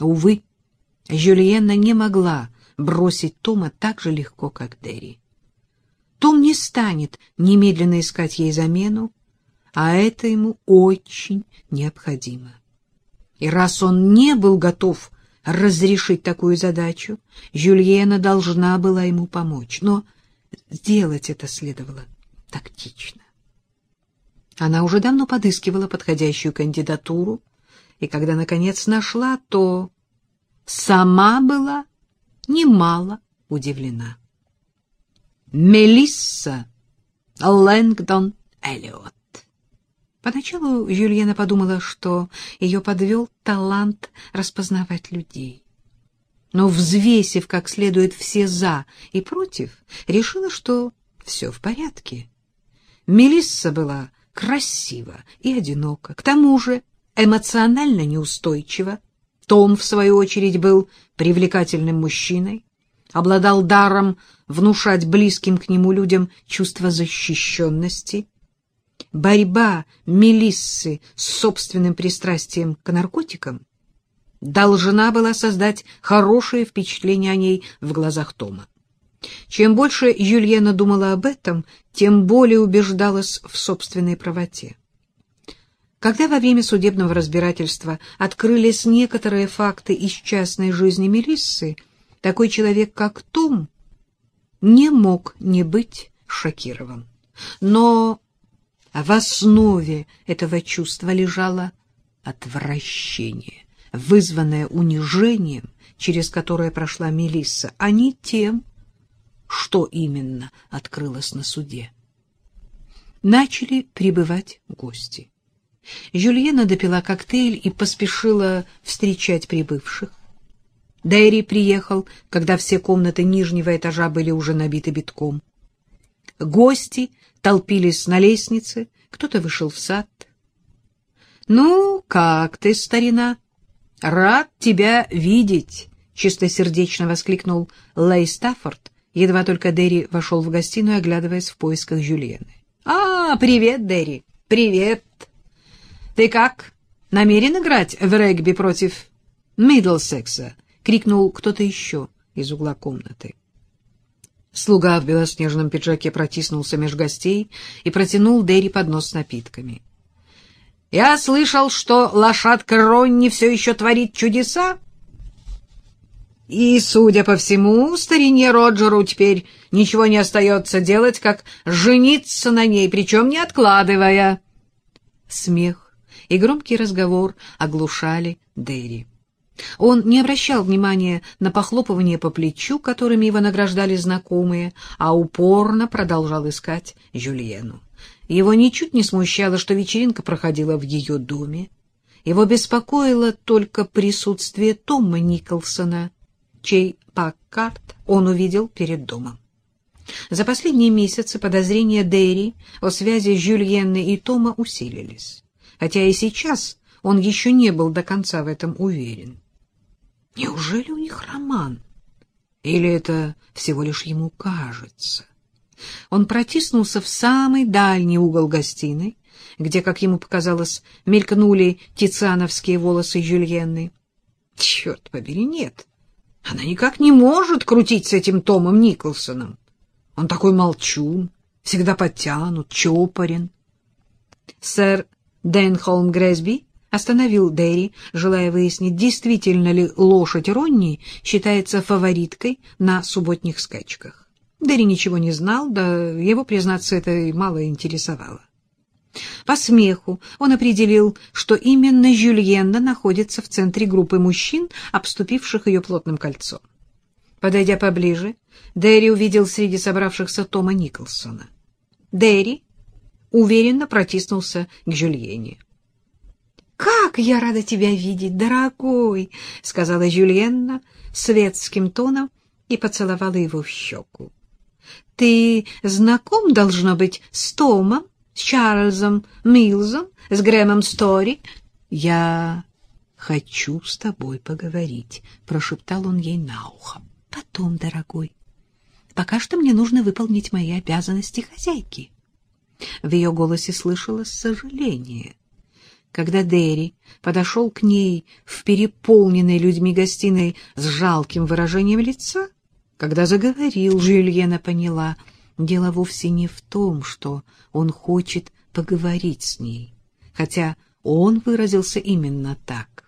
Увы, Жюльенна не могла бросить Тома так же легко, как Дерри. Том не станет немедленно искать ей замену, а это ему очень необходимо. И раз он не был готов разрешить такую задачу, Жюльенна должна была ему помочь. Но сделать это следовало тактично. Она уже давно подыскивала подходящую кандидатуру, и когда, наконец, нашла, то сама была немало удивлена. Мелисса Лэнгдон Эллиот. Поначалу Жюльенна подумала, что ее подвел талант распознавать людей. Но, взвесив как следует все «за» и «против», решила, что все в порядке. Мелисса была красива и одинока, к тому же эмоционально неустойчива. Том, в свою очередь, был привлекательным мужчиной, обладал даром внушать близким к нему людям чувство защищенности. Борьба Мелиссы с собственным пристрастием к наркотикам должна была создать хорошее впечатление о ней в глазах Тома. Чем больше Жюльенна думала об этом, тем более убеждалась в собственной правоте. Когда во время судебного разбирательства открылись некоторые факты из частной жизни Мелиссы, такой человек, как Том, не мог не быть шокирован. Но в основе этого чувства лежало отвращение, вызванное унижением, через которое прошла Мелисса, а не тем, что именно открылось на суде. Начали прибывать гости. Жюльенна допила коктейль и поспешила встречать прибывших. Дерри приехал, когда все комнаты нижнего этажа были уже набиты битком. Гости толпились на лестнице, кто-то вышел в сад. — Ну, как ты, старина? Рад тебя видеть! — чистосердечно воскликнул Лей Стаффорд, едва только Дерри вошел в гостиную, оглядываясь в поисках Жюльенны. — А, привет, Дерри! Привет! Ты как, намерен играть в регби против Миддлсекса? — крикнул кто-то еще из угла комнаты. Слуга в белоснежном пиджаке протиснулся меж гостей и протянул Дерри поднос с напитками. — Я слышал, что лошадка Ронни все еще творит чудеса. И, судя по всему, старине Роджеру теперь ничего не остается делать, как жениться на ней, причем не откладывая. Смех и громкий разговор оглушали Дерри. Он не обращал внимания на похлопывание по плечу, которыми его награждали знакомые, а упорно продолжал искать Жюльенну. Его ничуть не смущало, что вечеринка проходила в ее доме. Его беспокоило только присутствие Тома Николсона, чей плакат он увидел перед домом. За последние месяцы подозрения Дерри о связи Жюльенны и Тома усилились, хотя и сейчас он еще не был до конца в этом уверен. Неужели у них роман? Или это всего лишь ему кажется? Он протиснулся в самый дальний угол гостиной, где, как ему показалось, мелькнули тициановские волосы Жюльенны. Черт побери, нет! Она никак не может крутить с этим Томом Николсоном. Он такой молчун, всегда подтянут, чопорен. Сэр Денхолм Грэсби остановил Дерри, желая выяснить, действительно ли лошадь Ронни считается фавориткой на субботних скачках. Дерри ничего не знал, да его, признаться, это и мало интересовало. По смеху он определил, что именно Жюльенна находится в центре группы мужчин, обступивших ее плотным кольцом. Подойдя поближе, Дерри увидел среди собравшихся Тома Николсона. Дерри уверенно протиснулся к Жюльенне. — Как я рада тебя видеть, дорогой! — сказала Жюльенна светским тоном и поцеловала его в щеку. — Ты знаком, должно быть, с Томом, с Чарльзом Милзом, с Грэмом Стори? — Я хочу с тобой поговорить, — прошептал он ей на ухо. — Потом, дорогой. Пока что мне нужно выполнить мои обязанности хозяйки. В ее голосе слышалось сожаление. Когда Дерри подошел к ней в переполненной людьми гостиной с жалким выражением лица, когда заговорил, Жюльена поняла, дело вовсе не в том, что он хочет поговорить с ней, хотя он выразился именно так.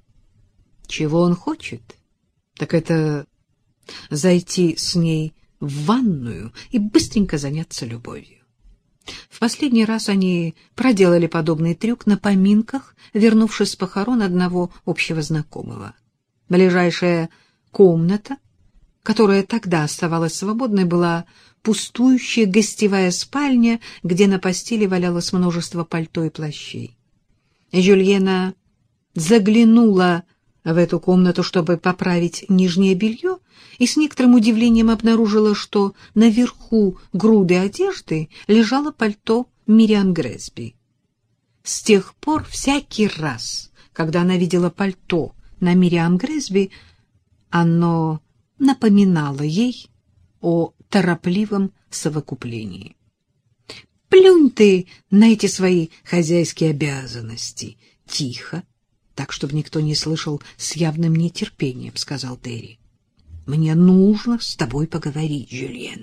Чего он хочет, так это зайти с ней в ванную и быстренько заняться любовью. В последний раз они проделали подобный трюк на поминках, вернувшись с похорон одного общего знакомого. Ближайшая комната, которая тогда оставалась свободной, была пустующая гостевая спальня, где на постели валялось множество пальто и плащей. Жюльена заглянула в эту комнату, чтобы поправить нижнее белье, и с некоторым удивлением обнаружила, что наверху груды одежды лежало пальто Мириам Грэсби. С тех пор всякий раз, когда она видела пальто на Мириам Грэсби, оно напоминало ей о торопливом совокуплении. «Плюнь ты на эти свои хозяйские обязанности!» «Тихо, так, чтобы никто не слышал, с явным нетерпением», — сказал Дерри. «Мне нужно с тобой поговорить, Жюльена».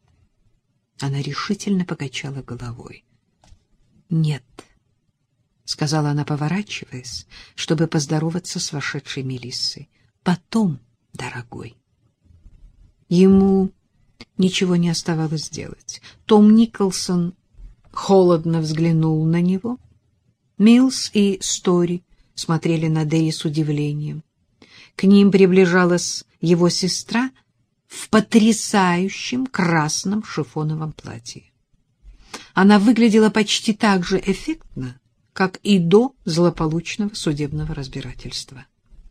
Она решительно покачала головой. «Нет», — сказала она, поворачиваясь, чтобы поздороваться с вошедшей Мелиссой. «Потом, дорогой». Ему ничего не оставалось делать. Том Николсон холодно взглянул на него. Милс и Стори смотрели на Дерри с удивлением. К ним приближалась его сестра в потрясающем красном шифоновом платье. Она выглядела почти так же эффектно, как и до злополучного судебного разбирательства.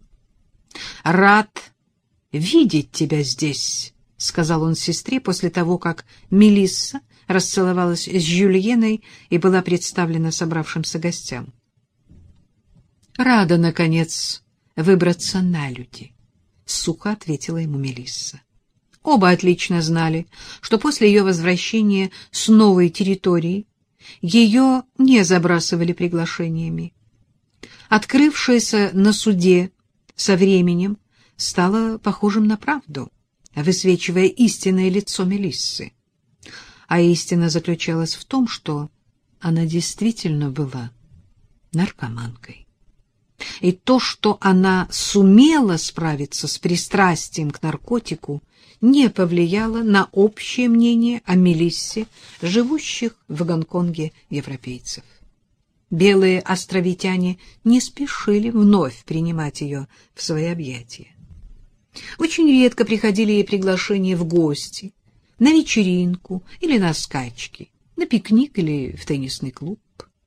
«Рад видеть тебя здесь», — сказал он сестре после того, как Мелисса расцеловалась с Жюльеной и была представлена собравшимся гостям. «Рада, наконец, выбраться на люди», — сухо ответила ему Мелисса. Оба отлично знали, что после ее возвращения с новой территории ее не забрасывали приглашениями. Открывшееся на суде со временем стало похожим на правду, высвечивая истинное лицо Мелиссы. А истина заключалась в том, что она действительно была наркоманкой. И то, что она сумела справиться с пристрастием к наркотику, не повлияло на общее мнение о Мелиссе, живущих в Гонконге европейцев. Белые островитяне не спешили вновь принимать ее в свои объятия. Очень редко приходили ей приглашения в гости, на вечеринку или на скачки, на пикник или в теннисный клуб.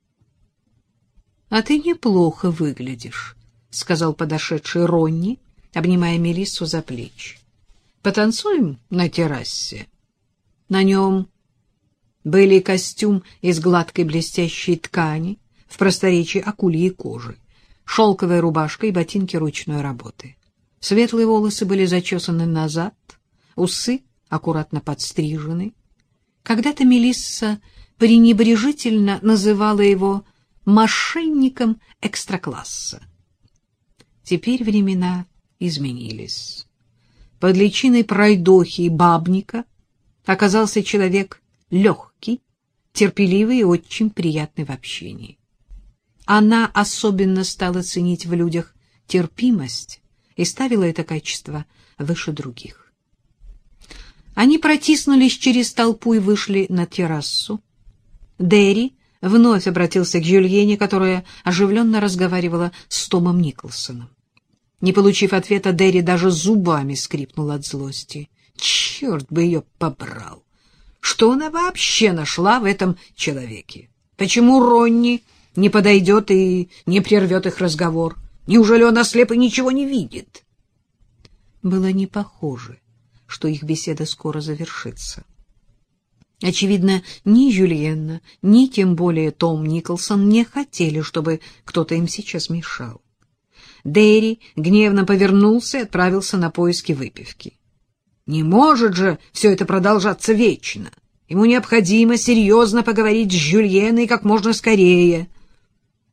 — А ты неплохо выглядишь, — сказал подошедший Ронни, обнимая Мелиссу за плечи. — Потанцуем на террасе? На нем были костюм из гладкой блестящей ткани, в просторечии акульей кожи, шелковая рубашка и ботинки ручной работы. Светлые волосы были зачесаны назад, усы аккуратно подстрижены. Когда-то Мелисса пренебрежительно называла его мошенником экстракласса. Теперь времена изменились. Под личиной пройдохи и бабника оказался человек легкий, терпеливый и очень приятный в общении. Она особенно стала ценить в людях терпимость и ставила это качество выше других. Они протиснулись через толпу и вышли на террасу. Дерри вновь обратился к Жюльене, которая оживленно разговаривала с Томом Николсоном. Не получив ответа, Дерри даже зубами скрипнул от злости. Черт бы ее побрал! Что она вообще нашла в этом человеке? Почему Ронни не подойдет и не прервет их разговор? Неужели он ослеп и ничего не видит? Было не похоже, что их беседа скоро завершится. Очевидно, ни Жюльена, ни тем более Том Николсон не хотели, чтобы кто-то им сейчас мешал. Дерри гневно повернулся и отправился на поиски выпивки. Не может же все это продолжаться вечно. Ему необходимо серьезно поговорить с Жюльеной как можно скорее.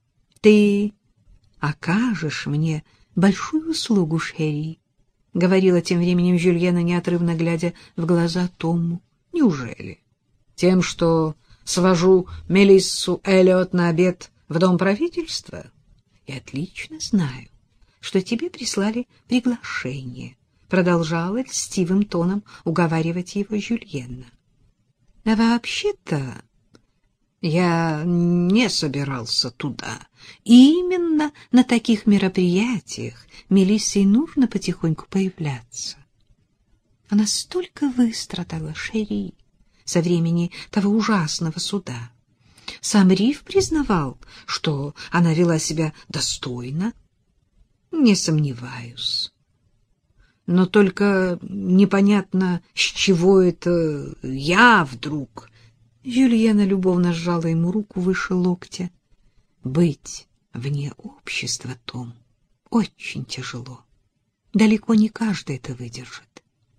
Ты окажешь мне большую услугу, Шерри, — говорила тем временем Жюльена, неотрывно глядя в глаза Тому. — Неужели? Тем, что свожу Мелиссу Эллиот на обед в дом правительства? Я отлично знаю, что тебе прислали приглашение, — продолжала льстивым тоном уговаривать его Жюльена. — А вообще-то я не собирался туда. Именно на таких мероприятиях Мелиссе и нужно потихоньку появляться. Она столько выстрадала, Шерри, со времени того ужасного суда. Сам Риф признавал, что она вела себя достойно. Не сомневаюсь. Но только непонятно, с чего это я вдруг... Жюльена любовно сжала ему руку выше локтя. Быть вне общества, Том, очень тяжело. Далеко не каждый это выдержит.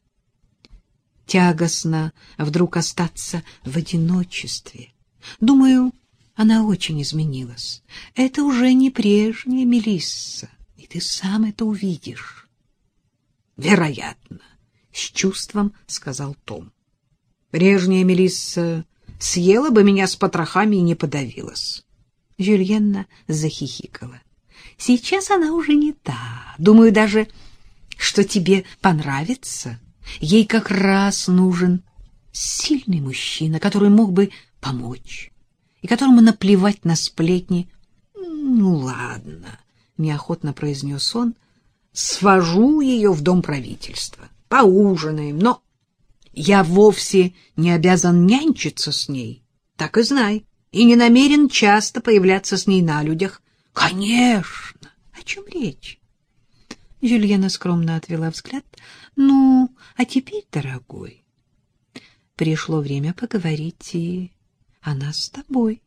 Тягостно вдруг остаться в одиночестве. Думаю, она очень изменилась. Это уже не прежняя Мелисса, и ты сам это увидишь. — Вероятно, — с чувством сказал Том. Прежняя Мелисса съела бы меня с потрохами и не подавилась. Жюльенна захихикала. Сейчас она уже не та. Думаю даже, что тебе понравится. Ей как раз нужен сильный мужчина, который мог бы помочь, и которому наплевать на сплетни. — Ну, ладно, — неохотно произнес он, — свожу ее в дом правительства. Поужинаем, но... Я вовсе не обязан нянчиться с ней, так и знай, и не намерен часто появляться с ней на людях. — Конечно! О чем речь? Жюльена скромно отвела взгляд. — Ну, а теперь, дорогой, пришло время поговорить и о нас с тобой.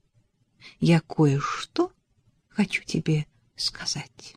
Я кое-что хочу тебе сказать.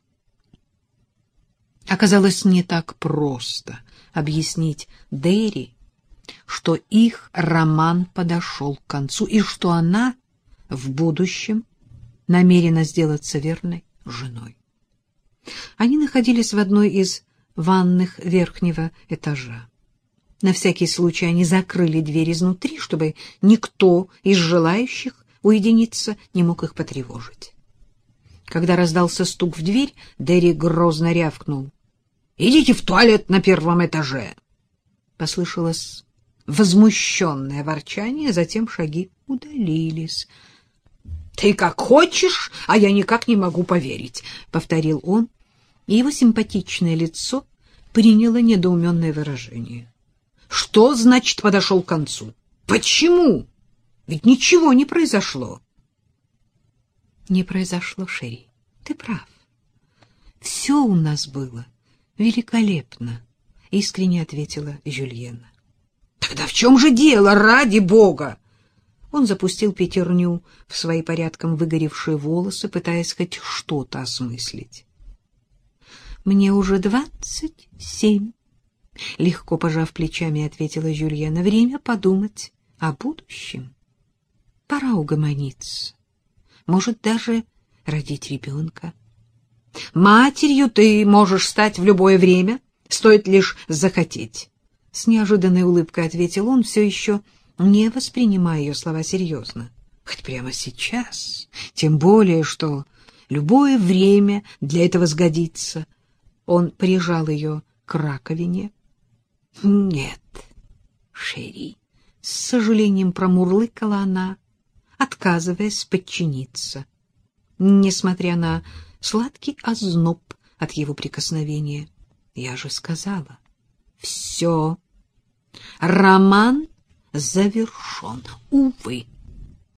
Оказалось, не так просто объяснить Дерри, что их роман подошел к концу и что она в будущем намерена сделаться верной женой. Они находились в одной из ванных верхнего этажа. На всякий случай они закрыли дверь изнутри, чтобы никто из желающих уединиться не мог их потревожить. Когда раздался стук в дверь, Дерри грозно рявкнул: «Идите в туалет на первом этаже!» Послышалось возмущенное ворчание, затем шаги удалились. «Ты как хочешь, а я никак не могу поверить», — повторил он, и его симпатичное лицо приняло недоуменное выражение. «Что значит подошел к концу? Почему? Ведь ничего не произошло». «Не произошло, Шерри, ты прав. Все у нас было великолепно», — искренне ответила Жюльена. «Тогда в чем же дело, ради бога?» Он запустил пятерню в свои порядком выгоревшие волосы, пытаясь хоть что-то осмыслить. «Мне уже 27», — легко пожав плечами, ответила Жюльена. «Время подумать о будущем. Пора угомониться. Может, даже родить ребенка. Матерью ты можешь стать в любое время, стоит лишь захотеть». С неожиданной улыбкой ответил он, все еще не воспринимая ее слова серьезно. «Хоть прямо сейчас, тем более, что любое время для этого сгодится». Он прижал ее к раковине. «Нет, Шерри», — с сожалением промурлыкала она, отказываясь подчиниться, несмотря на сладкий озноб от его прикосновения. «Я же сказала, все, роман завершен, увы».